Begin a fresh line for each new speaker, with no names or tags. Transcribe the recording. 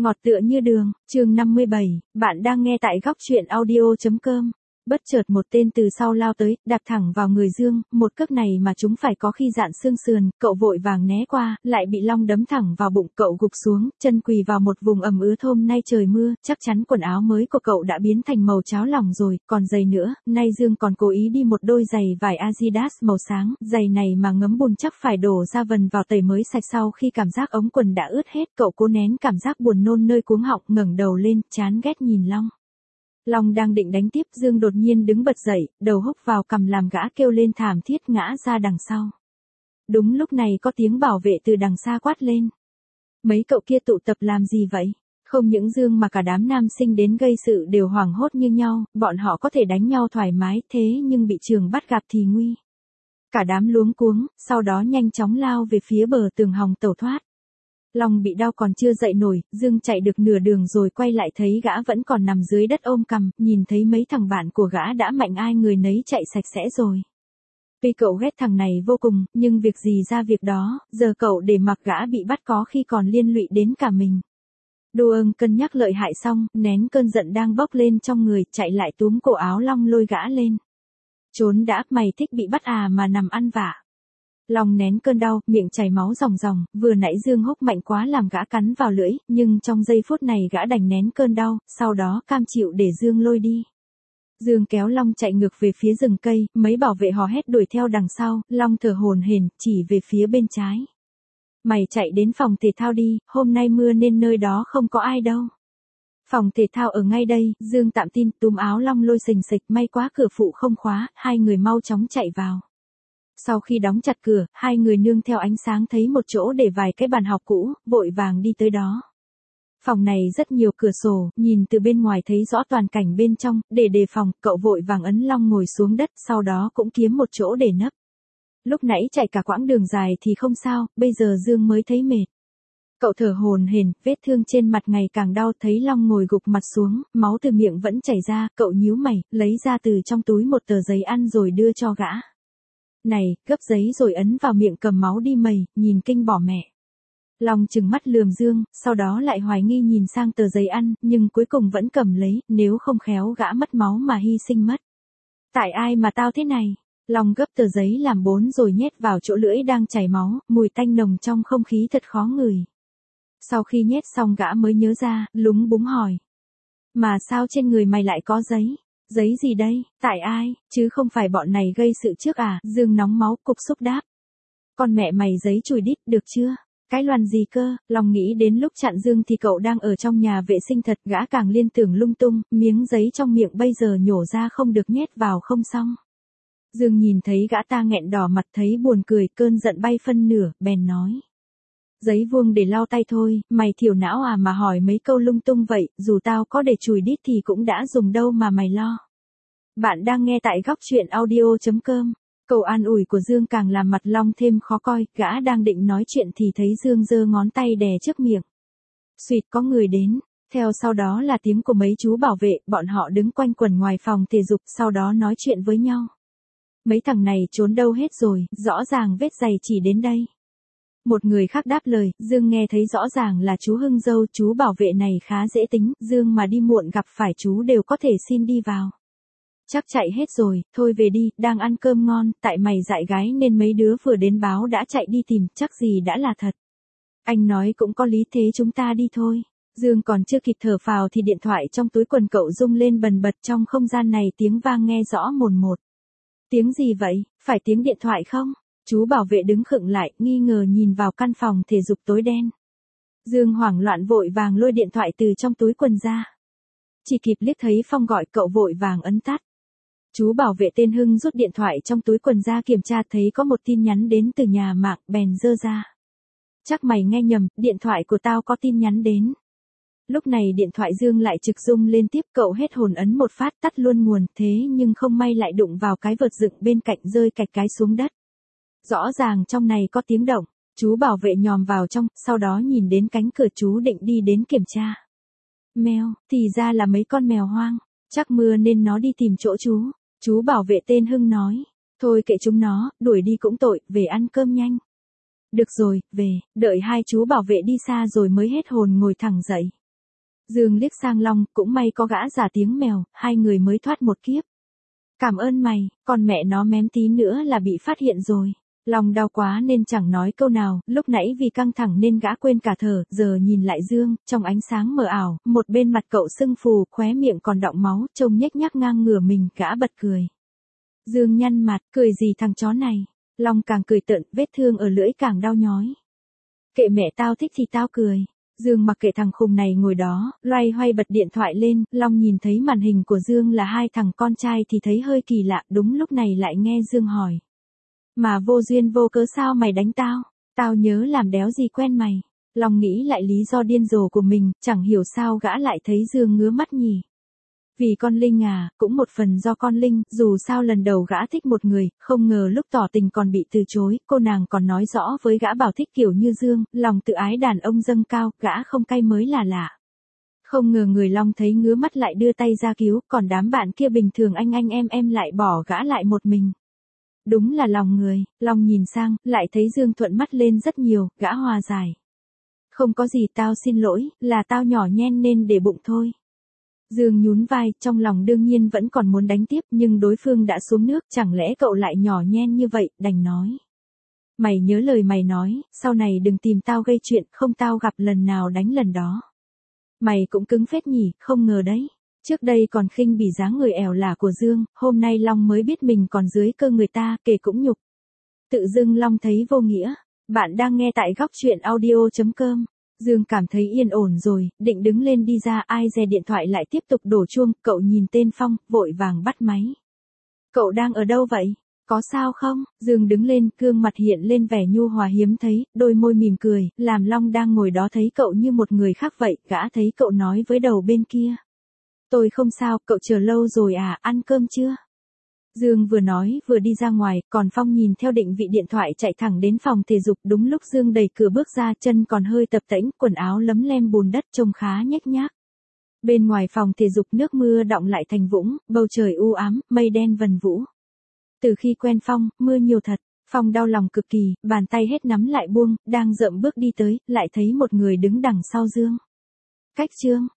Ngọt tựa như đường, chương 57, bạn đang nghe tại góc truyện audio.com. Bất chợt một tên từ sau lao tới, đạp thẳng vào người Dương, một cước này mà chúng phải có khi dạn xương sườn, cậu vội vàng né qua, lại bị Long đấm thẳng vào bụng, cậu gục xuống, chân quỳ vào một vùng ẩm ướt. Hôm nay trời mưa, chắc chắn quần áo mới của cậu đã biến thành màu cháo lòng rồi, còn giày nữa, nay Dương còn cố ý đi một đôi giày vải Adidas màu sáng, giày này mà ngấm bùn chắc phải đổ ra vần vào tẩy mới sạch. Sau khi cảm giác ống quần đã ướt hết, cậu cố nén cảm giác buồn nôn nơi cuống họng, ngẩng đầu lên, chán ghét nhìn Long. Long đang định đánh tiếp, Dương đột nhiên đứng bật dậy, đầu húc vào cằm làm gã kêu lên thảm thiết ngã ra đằng sau. Đúng lúc này có tiếng bảo vệ từ đằng xa quát lên. Mấy cậu kia tụ tập làm gì vậy? Không những Dương mà cả đám nam sinh đến gây sự đều hoảng hốt như nhau, bọn họ có thể đánh nhau thoải mái thế nhưng bị trường bắt gặp thì nguy. Cả đám luống cuống, sau đó nhanh chóng lao về phía bờ tường hòng tẩu thoát. Long bị đau còn chưa dậy nổi, Dương chạy được nửa đường rồi quay lại thấy gã vẫn còn nằm dưới đất ôm cằm, nhìn thấy mấy thằng bạn của gã đã mạnh ai người nấy chạy sạch sẽ rồi. Tuy cậu ghét thằng này vô cùng, nhưng việc gì ra việc đó, giờ cậu để mặc gã bị bắt có khi còn liên lụy đến cả mình. Đô Ưng cân nhắc lợi hại xong, nén cơn giận đang bốc lên trong người, chạy lại túm cổ áo Long lôi gã lên. Trốn đã, mày thích bị bắt à mà nằm ăn vạ. Long nén cơn đau, miệng chảy máu ròng ròng, vừa nãy Dương húc mạnh quá làm gã cắn vào lưỡi, nhưng trong giây phút này gã đành nén cơn đau, sau đó cam chịu để Dương lôi đi. Dương kéo Long chạy ngược về phía rừng cây, mấy bảo vệ hò hét đuổi theo đằng sau, Long thở hổn hển, chỉ về phía bên trái. Mày chạy đến phòng thể thao đi, hôm nay mưa nên nơi đó không có ai đâu. Phòng thể thao ở ngay đây, Dương tạm tin, túm áo Long lôi xình xịch, may quá cửa phụ không khóa, hai người mau chóng chạy vào. Sau khi đóng chặt cửa, hai người nương theo ánh sáng thấy một chỗ để vài cái bàn học cũ, vội vàng đi tới đó. Phòng này rất nhiều cửa sổ, nhìn từ bên ngoài thấy rõ toàn cảnh bên trong, để đề phòng, cậu vội vàng ấn Long ngồi xuống đất, sau đó cũng kiếm một chỗ để nấp. Lúc nãy chạy cả quãng đường dài thì không sao, bây giờ Dương mới thấy mệt. Cậu thở hổn hển, vết thương trên mặt ngày càng đau, thấy Long ngồi gục mặt xuống, máu từ miệng vẫn chảy ra, cậu nhíu mày, lấy ra từ trong túi một tờ giấy ăn rồi đưa cho gã. Này, gấp giấy rồi ấn vào miệng cầm máu đi mày, nhìn kinh bỏ mẹ. Long trừng mắt lườm Dương, sau đó lại hoài nghi nhìn sang tờ giấy ăn, nhưng cuối cùng vẫn cầm lấy, nếu không khéo gã mất máu mà hy sinh mất. Tại ai mà tao thế này? Long gấp tờ giấy làm 4 rồi nhét vào chỗ lưỡi đang chảy máu, mùi tanh nồng trong không khí thật khó ngửi. Sau khi nhét xong gã mới nhớ ra, lúng búng hỏi. Mà sao trên người mày lại có giấy? Giấy gì đây, tại ai, chứ không phải bọn này gây sự trước à? Dương nóng máu, cục xúc đáp. Con mẹ mày giấy chùi đít, được chưa? Cái loàn gì cơ? Long nghĩ đến lúc chặn Dương thì cậu đang ở trong nhà vệ sinh thật, gã càng liên tưởng lung tung, miếng giấy trong miệng bây giờ nhổ ra không được nhét vào không xong. Dương nhìn thấy gã ta nghẹn đỏ mặt thấy buồn cười, cơn giận bay phân nửa, bèn nói. Giấy vuông để lau tay thôi, mày thiểu não à mà hỏi mấy câu lung tung vậy, dù tao có để chùi đít thì cũng đã dùng đâu mà mày lo. Bạn đang nghe tại góc truyện audio.com. Câu an ủi của Dương càng làm mặt Long thêm khó coi, gã đang định nói chuyện thì thấy Dương giơ ngón tay đè trước miệng. Suýt có người đến, theo sau đó là tiếng của mấy chú bảo vệ, bọn họ đứng quanh quẩn ngoài phòng thể dục, sau đó nói chuyện với nhau. Mấy thằng này trốn đâu hết rồi, rõ ràng vết giày chỉ đến đây. Một người khác đáp lời, Dương nghe thấy rõ ràng là chú Hưng Dâu, chú bảo vệ này khá dễ tính, Dương mà đi muộn gặp phải chú đều có thể xin đi vào. Chắc chạy hết rồi, thôi về đi, đang ăn cơm ngon, tại mày dại gái nên mấy đứa vừa đến báo đã chạy đi tìm, chắc gì đã là thật. Anh nói cũng có lý, thế chúng ta đi thôi. Dương còn chưa kịp thở phào thì điện thoại trong túi quần cậu rung lên bần bật, trong không gian này tiếng vang nghe rõ mồn một. Tiếng gì vậy, phải tiếng điện thoại không? Chú bảo vệ đứng khựng lại, nghi ngờ nhìn vào căn phòng thể dục tối đen. Dương hoảng loạn vội vàng lôi điện thoại từ trong túi quần ra. Chỉ kịp liếc thấy Phong gọi, cậu vội vàng ấn tắt. Chú bảo vệ tên Hưng rút điện thoại trong túi quần ra kiểm tra, thấy có một tin nhắn đến từ nhà mạng, bèn giơ ra. Chắc mày nghe nhầm, điện thoại của tao có tin nhắn đến. Lúc này điện thoại Dương lại trực rung lên tiếp, cậu hết hồn ấn một phát tắt luôn nguồn, thế nhưng không may lại đụng vào cái vợt dựng bên cạnh rơi cạch cái xuống đất. Rõ ràng trong này có tiếng động, chú bảo vệ nhòm vào trong, sau đó nhìn đến cánh cửa chú định đi đến kiểm tra. Mèo, thì ra là mấy con mèo hoang, chắc mưa nên nó đi tìm chỗ chú bảo vệ tên Hưng nói. Thôi kệ chúng nó, đuổi đi cũng tội, về ăn cơm nhanh. Được rồi, về, đợi hai chú bảo vệ đi xa rồi mới hết hồn ngồi thẳng dậy. Dương liếc sang Long, cũng may có gã giả tiếng mèo, hai người mới thoát một kiếp. Cảm ơn mày, còn mẹ nó mém tí nữa là bị phát hiện rồi. Long đau quá nên chẳng nói câu nào, lúc nãy vì căng thẳng nên gã quên cả thở, giờ nhìn lại Dương, trong ánh sáng mờ ảo, một bên mặt cậu sưng phù, khóe miệng còn đọng máu, trông nhếch nhác ngang ngửa mình, gã bật cười. Dương nhăn mặt, cười gì thằng chó này. Long càng cười tợn, vết thương ở lưỡi càng đau nhói. Kệ mẹ tao thích thì tao cười. Dương mặc kệ thằng khùng này ngồi đó, loay hoay bật điện thoại lên, Long nhìn thấy màn hình của Dương là hai thằng con trai thì thấy hơi kỳ lạ, đúng lúc này lại nghe Dương hỏi. Mà vô duyên vô cớ sao mày đánh tao? Tao nhớ làm đéo gì quen mày. Long nghĩ lại lý do điên rồ của mình, chẳng hiểu sao gã lại thấy Dương ngứa mắt nhỉ. Vì con Linh à, cũng một phần do con Linh, dù sao lần đầu gã thích một người, không ngờ lúc tỏ tình còn bị từ chối, cô nàng còn nói rõ với gã bảo thích kiểu như Dương, lòng tự ái đàn ông dâng cao, gã không cay mới là lạ. Không ngờ người Long thấy ngứa mắt lại đưa tay ra cứu, còn đám bạn kia bình thường anh em lại bỏ gã lại một mình. Đúng là lòng người, Long nhìn sang, lại thấy Dương thuận mắt lên rất nhiều, gã hòa giải. Không có gì tao xin lỗi, là tao nhỏ nhen nên để bụng thôi. Dương nhún vai, trong lòng đương nhiên vẫn còn muốn đánh tiếp nhưng đối phương đã xuống nước, chẳng lẽ cậu lại nhỏ nhen như vậy, đành nói. Mày nhớ lời mày nói, sau này đừng tìm tao gây chuyện, không tao gặp lần nào đánh lần đó. Mày cũng cứng phết nhỉ, không ngờ đấy. Trước đây còn khinh bỉ dáng người ẻo lả của Dương, hôm nay Long mới biết mình còn dưới cơ người ta, kể cũng nhục. Tự dưng Long thấy vô nghĩa. Bạn đang nghe tại góc truyện audio.com. Dương cảm thấy yên ổn rồi, định đứng lên đi ra, ai dè điện thoại lại tiếp tục đổ chuông, cậu nhìn tên Phong, vội vàng bắt máy. Cậu đang ở đâu vậy? Có sao không? Dương đứng lên, gương mặt hiện lên vẻ nhu hòa hiếm thấy, đôi môi mỉm cười, làm Long đang ngồi đó thấy cậu như một người khác vậy, gã thấy cậu nói với đầu bên kia. Tôi không sao, cậu chờ lâu rồi à, ăn cơm chưa? Dương vừa nói vừa đi ra ngoài, còn Phong nhìn theo định vị điện thoại chạy thẳng đến phòng thể dục, đúng lúc Dương đẩy cửa bước ra, chân còn hơi tập tễnh, quần áo lấm lem bùn đất trông khá nhếch nhác. Bên ngoài phòng thể dục nước mưa đọng lại thành vũng, bầu trời u ám, mây đen vần vũ. Từ khi quen Phong, mưa nhiều thật, Phong đau lòng cực kỳ, bàn tay hết nắm lại buông, đang dậm bước đi tới, lại thấy một người đứng đằng sau Dương. Cách Trương,